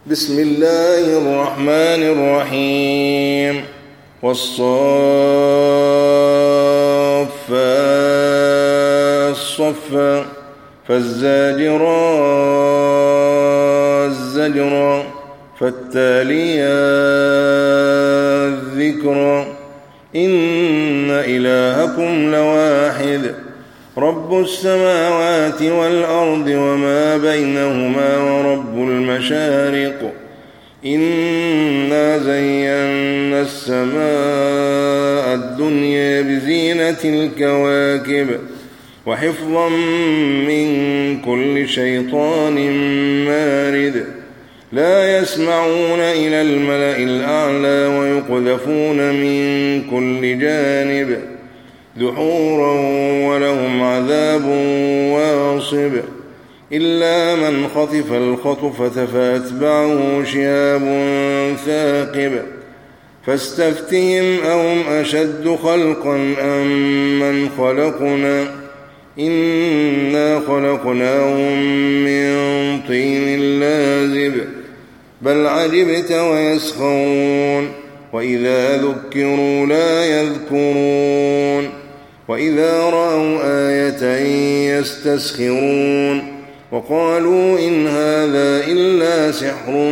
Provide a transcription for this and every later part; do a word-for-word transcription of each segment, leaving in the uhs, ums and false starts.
بسم الله الرحمن الرحيم والصافات صفا فالزاجرات زجرا فالتاليات ذكرا إن إلهكم لواحد رب السماوات والأرض وما بينهما ورب المشارق إنا زينا السماء الدنيا بزينة الكواكب وحفظا من كل شيطان مارد لا يسمعون إلى الملأ الأعلى ويقذفون من كل جانب دحورا ولهم عذاب واصب إلا من خطف الخطفة فأتبعه شهاب ثاقب فاستفتهم أهم أشد خلقا أم من خلقنا إنا خلقناهم من طين لازب بل عجبت ويسخرون وإذا ذكروا لا يذكرون وإذا رأوا آية يستسخرون وقالوا إن هذا إلا سحر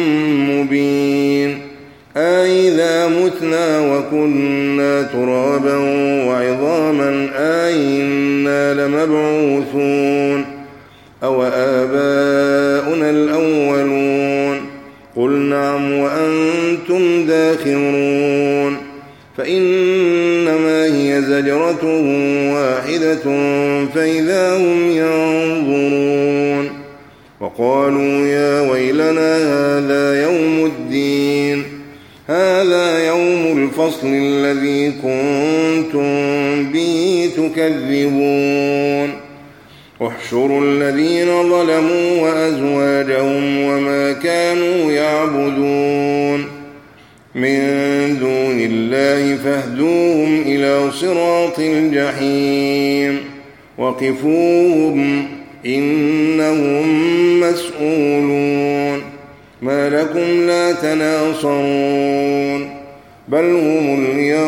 مبين أإذا متنا وكنا ترابا وعظاما أإنا لمبعوثون أو آباؤنا الأولون قل نعم وأنتم داخرون فإنما هي زجرة واحدة فإذا هم ينظرون وقالوا يا ويلنا هذا يوم الدين هذا يوم الفصل الذي كنتم به تكذبون احشروا الذين ظلموا وأزواجهم وما كانوا يعبدون من دون الله فاهدوهم إلى صراط الجحيم وقفوهم إنهم مسؤولون ما لكم لا تناصرون بل هم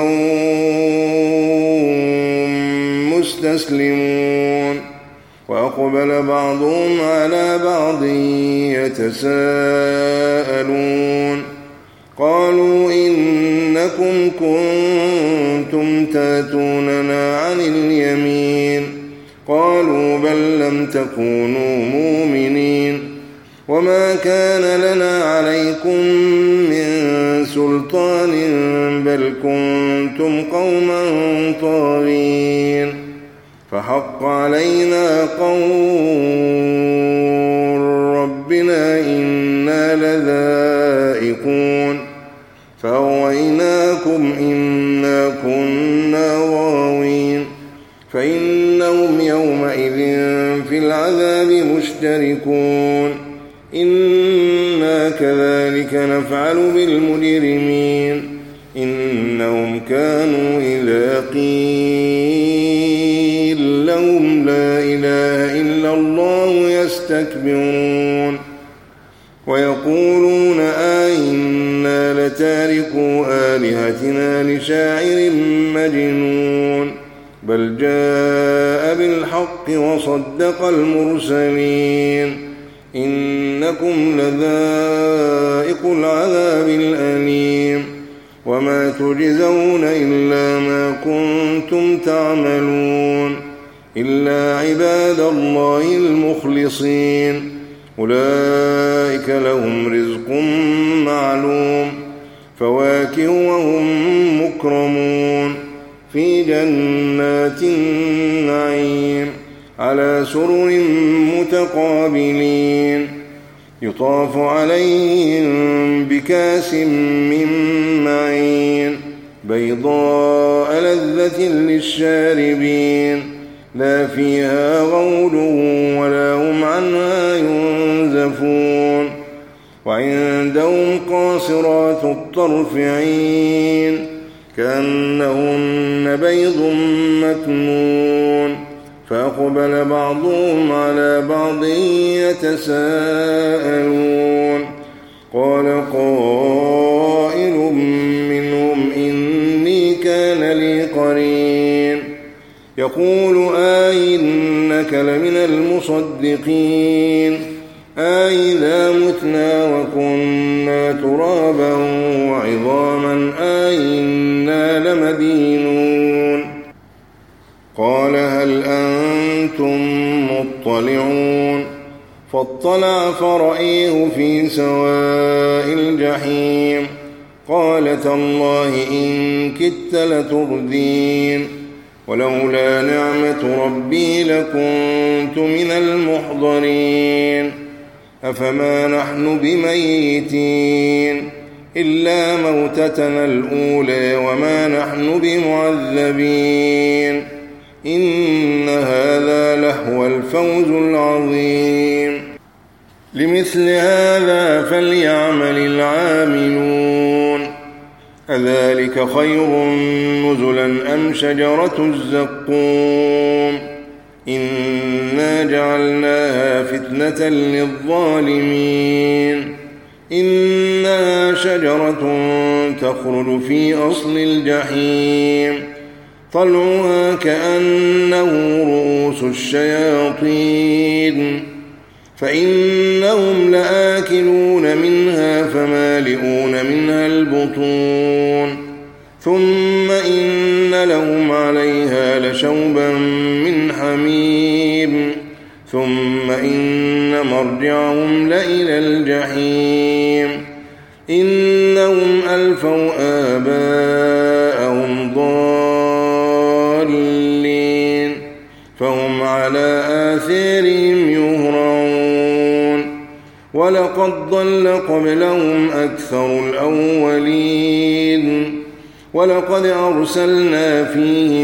اليوم مستسلمون وأقبل بعضهم على بعض يتساءلون قالوا إنكم كنتم تاتوننا عن اليمين قالوا بل لم تكونوا مؤمنين وما كان لنا عليكم من سلطان بل كنتم قوما طاغين فحق علينا قول ربنا إنا لذائقون فأغويناكم إنا كنا غاوين فإنهم يومئذ في العذاب مشتركون إنا كذلك نفعل بالمجرمين إنهم كانوا إذا قيل لهم لا إله إلا الله يستكبرون ويقولون أئنا لتاركو آلهتنا لشاعر مجنون بل جاء بالحق وصدق المرسلين إنكم لذائق العذاب الأليم وما تجزون إلا ما كنتم تعملون إلا عباد الله المخلصين أولئك لهم رزق معلوم فواكه وهم مكرمون في جنات النعيم على سرر متقابلين يطاف عليهم بكاس من معين بيضاء لذة للشاربين لا فيها غول ولا هم عنها ينزفون وعندهم قاصرات الطرف عين كأنهن بيض مكنون فأقبل بعضهم على بعض يتساءلون يقول أئنك لمن المصدقين أئذا متنا وكنا ترابا وعظاما أئنا لمدينون قال هل أنتم مطلعون فاطلع فرأيه في سواء الجحيم قال تالله إن كدت لتردين ولولا نعمة ربي لكنت من المحضرين أفما نحن بميتين إلا موتتنا الأولى وما نحن بمعذبين إن هذا لهو الفوز العظيم لمثل هذا فليعمل العاملون أذلك خير نزلا أم شجرة الزقوم إنا جعلناها فتنة للظالمين إنها شجرة تخرج في أصل الجحيم طلعها كأنه رؤوس الشياطين فإنهم لآكلون منها فمالئون منها البطون ثم إن لهم عليها لشوبا من حميم ثم إن مرجعهم لإلى الجحيم إنهم ألفوا آباءهم ضالين فهم على آثارهم يهرعون ولقد ضل قبلهم أكثر الأولين ولقد أرسلنا فيهم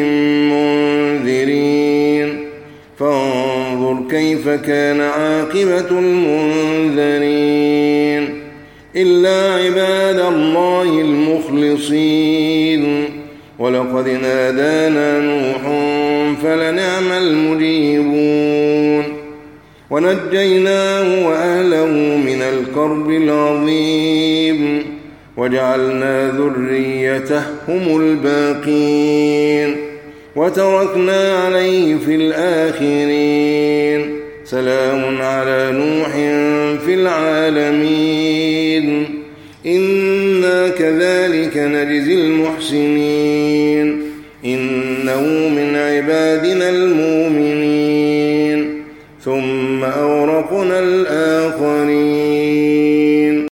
منذرين فانظر كيف كان عاقبة المنذرين إلا عباد الله المخلصين ولقد نادانا نوح فلنعم المجيبون ونجيناه وأهله من الكرب العظيم وجعلنا ذريته هم الباقين وتركنا عليه في الآخرين سلام على نوح في العالمين إنا كذلك نجزي المحسنين إنه من عبادنا المؤمنين ثم أورقنا الآخرين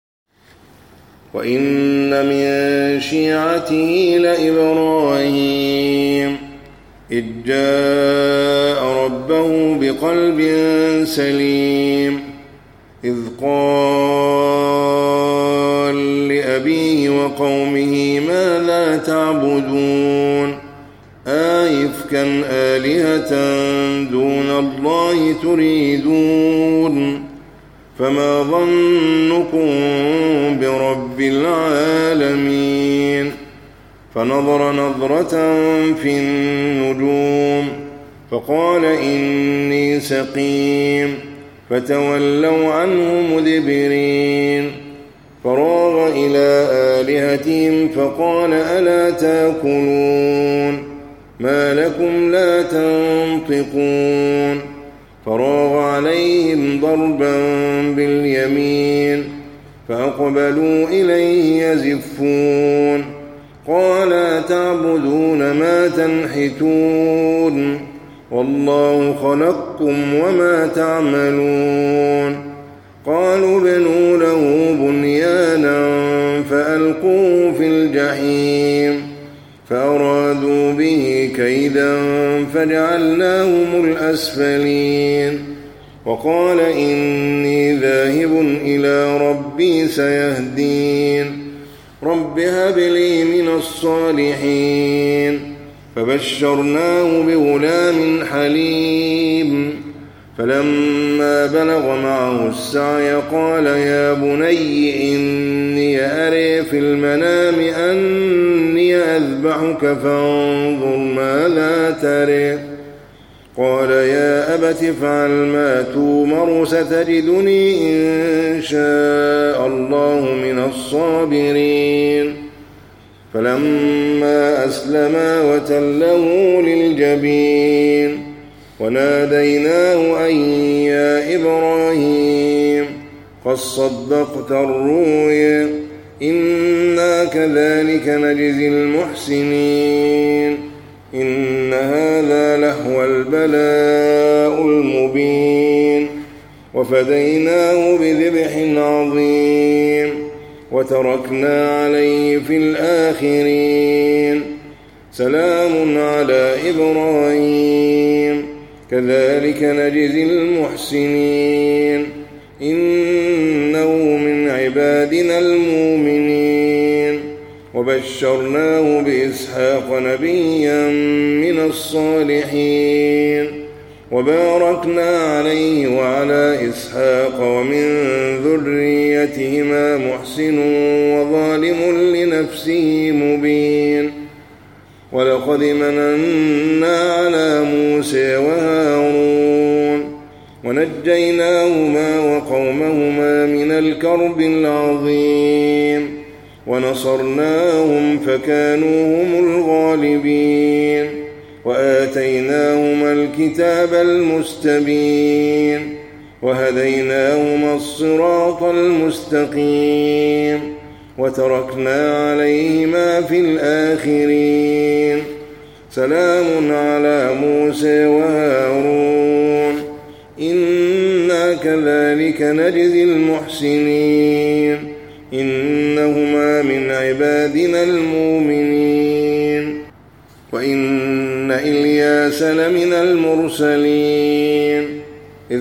وإن من شيعته لإبراهيم إذ جاء ربه بقلب سليم إذ قال لأبيه وقومه ماذا تعبدون آئفكا آلهة دون الله تريدون فما ظنكم برب العالمين فنظر نظرة في النجوم فقال إني سقيم فتولوا عنه مدبرين فراغ إلى آلهتهم فقال ألا تأكلون ما لكم لا تنطقون فراغ عليهم ضربا باليمين فأقبلوا إليه يزفون قال تعبدون ما تنحتون والله خلقكم وما تعملون قالوا بنوا له بنيانا فألقوه في الجحيم فأرادوا به كيدا فجعلناهم الأسفلين وقال إني ذاهب إلى ربي سيهدين رب هب لي من الصالحين فبشرناه بغلام حليم فلما بلغ معه السعي قال يا بني إني أرى في المنام أني أذبحك فانظر ماذا ترى قال يا أبت افعل ما تؤمر ستجدني إن شاء الله من الصابرين فلما فلما أسلما وتله للجبين وناديناه أن يا إبراهيم قد صدقت الرؤيا إنا كذلك نجزي المحسنين إن هذا لهو البلاء المبين وفديناه بذبح عظيم وتركنا عليه في الآخرين سلام على إبراهيم كذلك نجزي المحسنين إنه من عبادنا المؤمنين وبشرناه بإسحاق نبيا من الصالحين وباركنا عليه وعلى إسحاق ومن ذريتهما محسن وظالم لنفسه مبين ولقد مننا على موسى وهارون ونجيناهما وقومهما من الكرب العظيم ونصرناهم فكانوا هم الغالبين وآتيناهما الكتاب المستبين وهديناهما الصراط المستقيم وتركنا عليهما في الآخرين سلام على موسى وهارون إنا كذلك نجزي المحسنين إنهما من عبادنا المؤمنين وإن إلياس لمن المرسلين إذ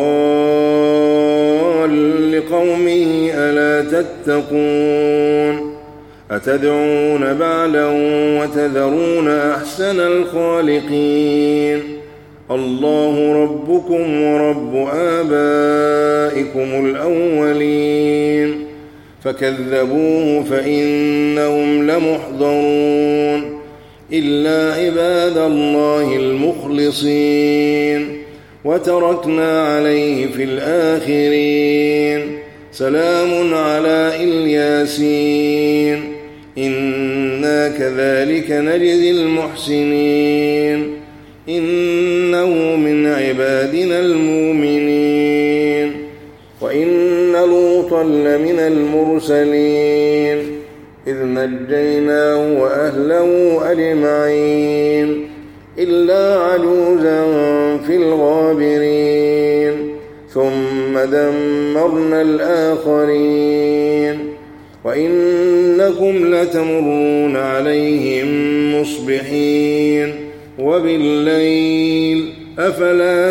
قال لقومه ألا تتقون أتدعون بعلا وتذرون أحسن الخالقين الله ربكم ورب آبائكم الأولين فكذبوه فإنهم لمحضرون إلا عباد الله المخلصين وتركنا عليه في الآخرين سلام على الياسين إنا كذلك نجزي المحسنين إنه من عبادنا المؤمنين وإن لوطا لمن المرسلين إذ نجيناه وأهله أجمعين إلا عجوزا في الغابرين ثم دمرنا الآخرين وإنكم لتمرون عليهم مصبحين وبالليل أفلا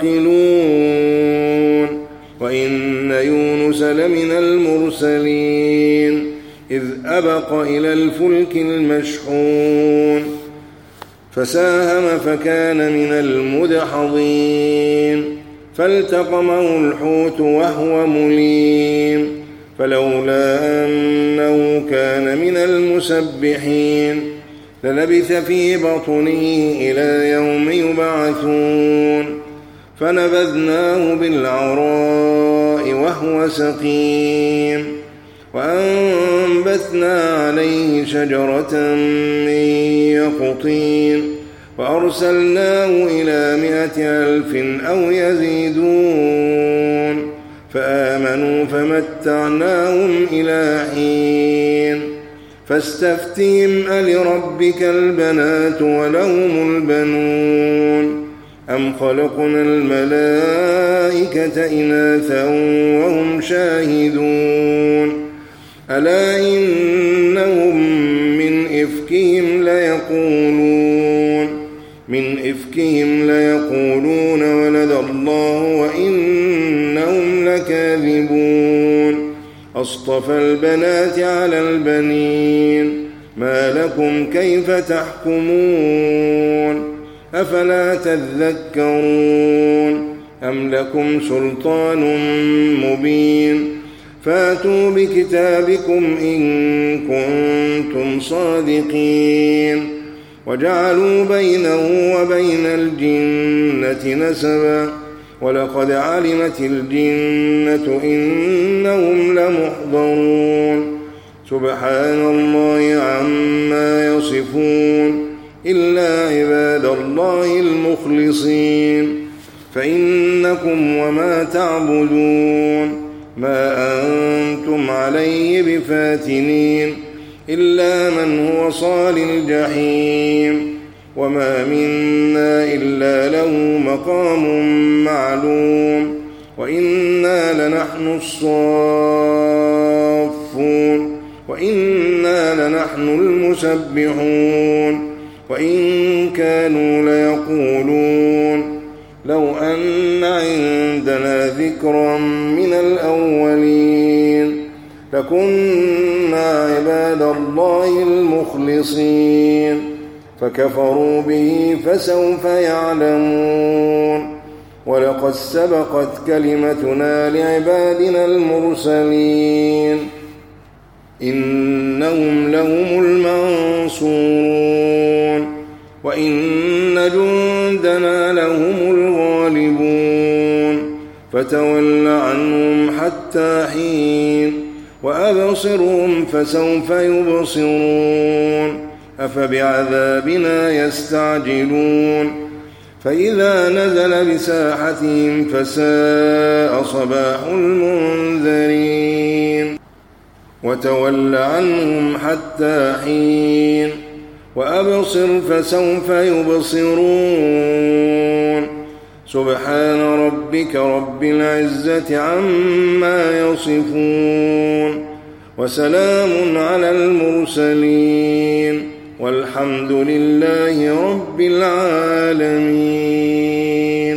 تعقلون وإن يونس لمن المرسلين إذ أبق إلى الفلك المشحون فساهم فكان من المدحضين فالتقمه الحوت وهو مليم فلولا أنه كان من المسبحين للبث في بطنه إلى يوم يبعثون فنبذناه بالعراء وهو سقيم وأنبثنا عليه شجرة من يقطين وأرسلناه إلى مائة ألف أو يزيدون فآمنوا فمتعناهم إلى حين فاستفتهم ألربك البنات ولهم البنون أم خلقنا الملائكة إناثا وهم شاهدون ألا إنهم من إفكهم ليقولون من إفكهم ليقولون ولد الله وإنهم لكاذبون أصطفى البنات على البنين ما لكم كيف تحكمون أفلا تذكرون أم لكم سلطان مبين فاتوا بكتابكم إن كنتم صادقين وجعلوا بينه وبين الجنة نسبا ولقد علمت الجنة إنهم لمحضرون سبحان الله عما يصفون إلا عباد الله المخلصين فإنكم وما تعبدون ما أنتم عليه بفاتنين إلا من هو صال الجحيم وما منا إلا له مقام معلوم وإنا لنحن الصافون وإنا لنحن المسبحون وإن كانوا ليقولون لو أن عندنا ذكرا من الأولين لكنا عباد الله المخلصين فكفروا به فسوف يعلمون ولقد سبقت كلمتنا لعبادنا المرسلين إنهم لهم المنصورون وإن جندنا لهم الغالبون فتول عنهم حتى حين وأبصرهم فسوف يبصرون أفبعذابنا يستعجلون فإذا نزل بساحتهم فساء صباح المنذرين وتول عنهم حتى حين وأبصر فسوف يبصرون سبحان ربك رب العزة عما يصفون وسلام على المرسلين والحمد لله رب العالمين.